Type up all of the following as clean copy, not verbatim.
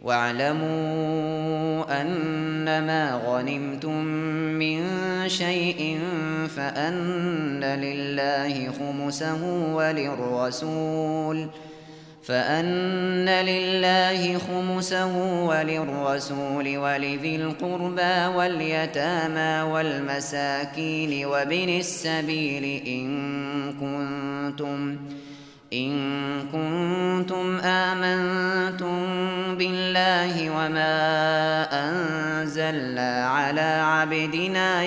واعلموا أنما غنمتم من شيء فأن لله خمسه وللرسول ولذي القربى واليتامى والمساكين وابن السبيل إن كنتم آمنتم بالله وما أنزلنا على عبدنا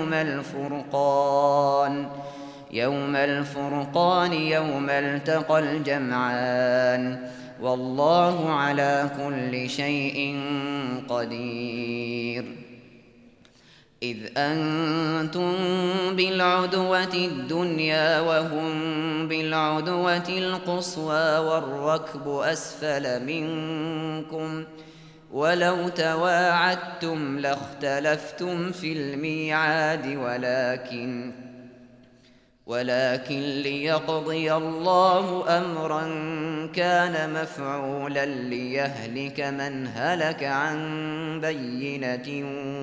يوم الفرقان يوم التقى الجمعان والله على كل شيء قدير. إذ أنتم بالعدوة الدنيا وهم بالعدوة القصوى والركب أسفل منكم ولو تواعدتم لاختلفتم في الميعاد ولكن ليقضي الله أمرا كان مفعولا ليهلك من هلك عن بينة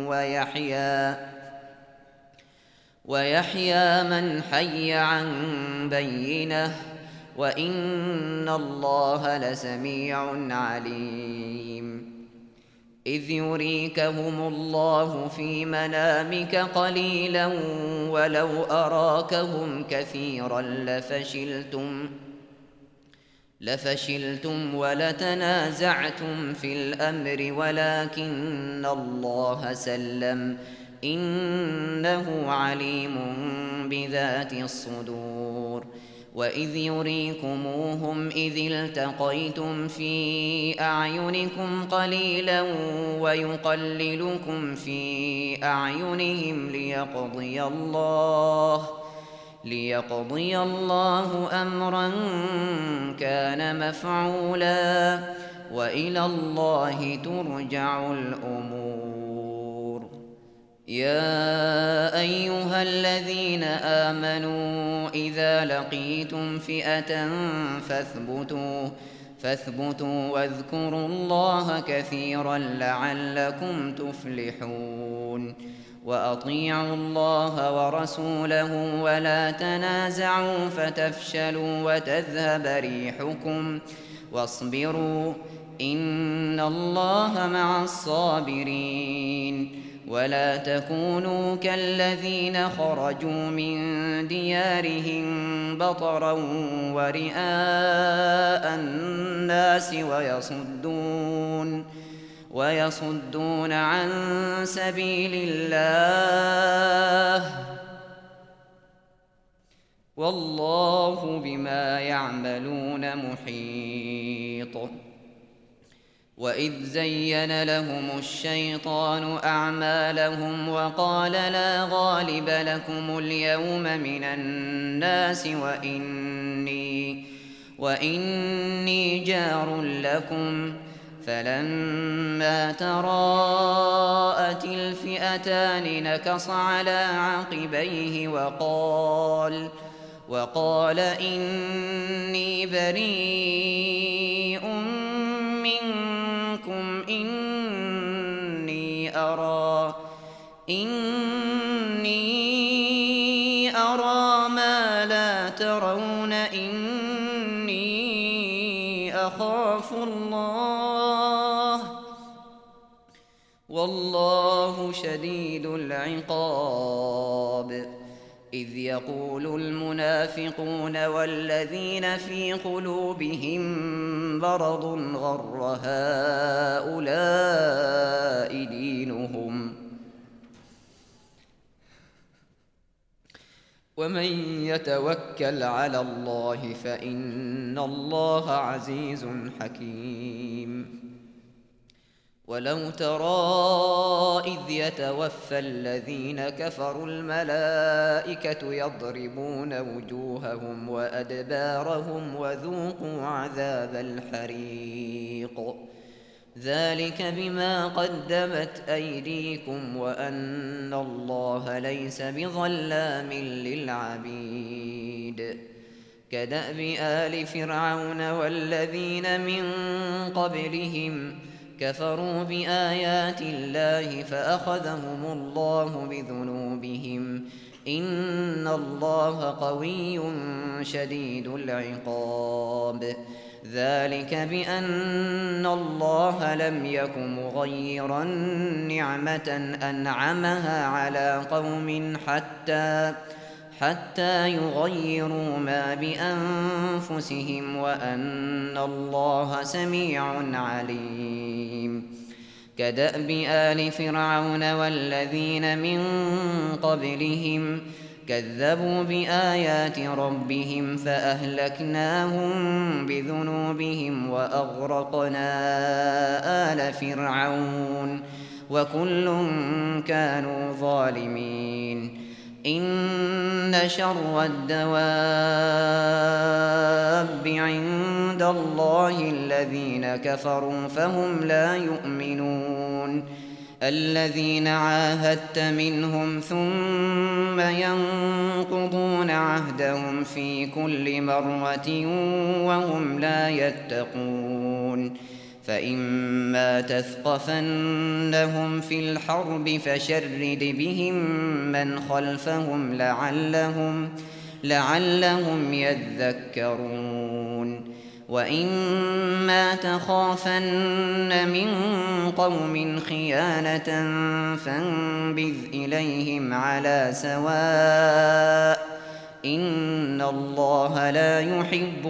ويحيى من حي عن بينة وإن الله لسميع عليم. إذ يريكهم الله في منامك قليلا ولو أراكهم كثيرا لفشلتم ولتنازعتم في الأمر ولكن الله سلم إنه عليم بذات الصدور. وإذ يريكموهم إذ التقيتم في أعينكم قليلا ويقللكم في أعينهم ليقضي الله أمرا كان مفعولا وإلى الله ترجع الأمور. يا أيها الذين آمنوا إذا لقيتم فئة فاثبتوا واذكروا الله كثيرا لعلكم تفلحون. وأطيعوا الله ورسوله ولا تنازعوا فتفشلوا وتذهب ريحكم واصبروا إن الله مع الصابرين. ولا تكونوا كالذين خرجوا من ديارهم بطرا ورئاء الناس ويصدون عن سبيل الله والله بما يعملون محيط. وإذ زين لهم الشيطان أعمالهم وقال لا غالب لكم اليوم من الناس وإني جار لكم فلما تراءت الفئتان نكص على عقبيه وقال إني بريء منكم إني أرى ما لا ترون إني أخاف الله والله شديد العقاب. إذ يقول المنافقون والذين في قلوبهم مرض غر هؤلاء دينهم ومن يتوكل على الله فإن الله عزيز حكيم. ولو ترى إذ يتوفى الذين كفروا الملائكة يضربون وجوههم وأدبارهم وذوقوا عذاب الحريق ذلك بما قدمت أيديكم وأن الله ليس بظلام للعبيد. كدأب آل فرعون والذين من قبلهم كفروا بآيات الله فأخذهم الله بذنوبهم إن الله قوي شديد العقاب ذلك بأن الله لم يك مغيرا نعمة أنعمها على قوم حتى يغيروا ما بأنفسهم وأن الله سميع عليم كدأب آل فرعون والذين من قبلهم كذبوا بآيات ربهم فأهلكناهم بذنوبهم وأغرقنا آل فرعون وكل كانوا ظالمين إن شر الدواب عند الله الذين كفروا فهم لا يؤمنون الذين عاهدت منهم ثم ينقضون عهدهم في كل مرة وهم لا يتقون فإما تثقفنهم في الحرب فشرد بهم من خلفهم لعلهم يذكرون وإما تخافن من قوم خيانة فانبذ إليهم على سواء إن الله لا يحب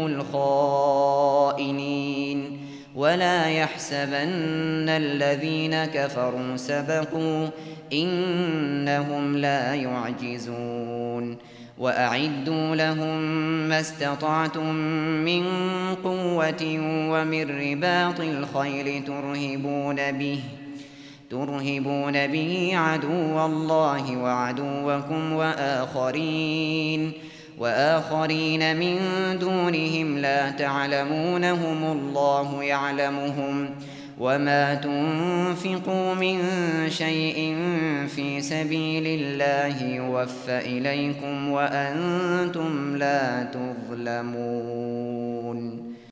الخائنين ولا يحسبن الذين كفروا سبقوا إنهم لا يعجزون وأعدوا لهم ما استطعتم من قوة ومن رباط الخيل ترهبون به عدو الله وعدوكم وآخرين من دونهم لا تعلمونهم الله يعلمهم وما تنفقوا من شيء في سبيل الله يوفى إليكم وأنتم لا تظلمون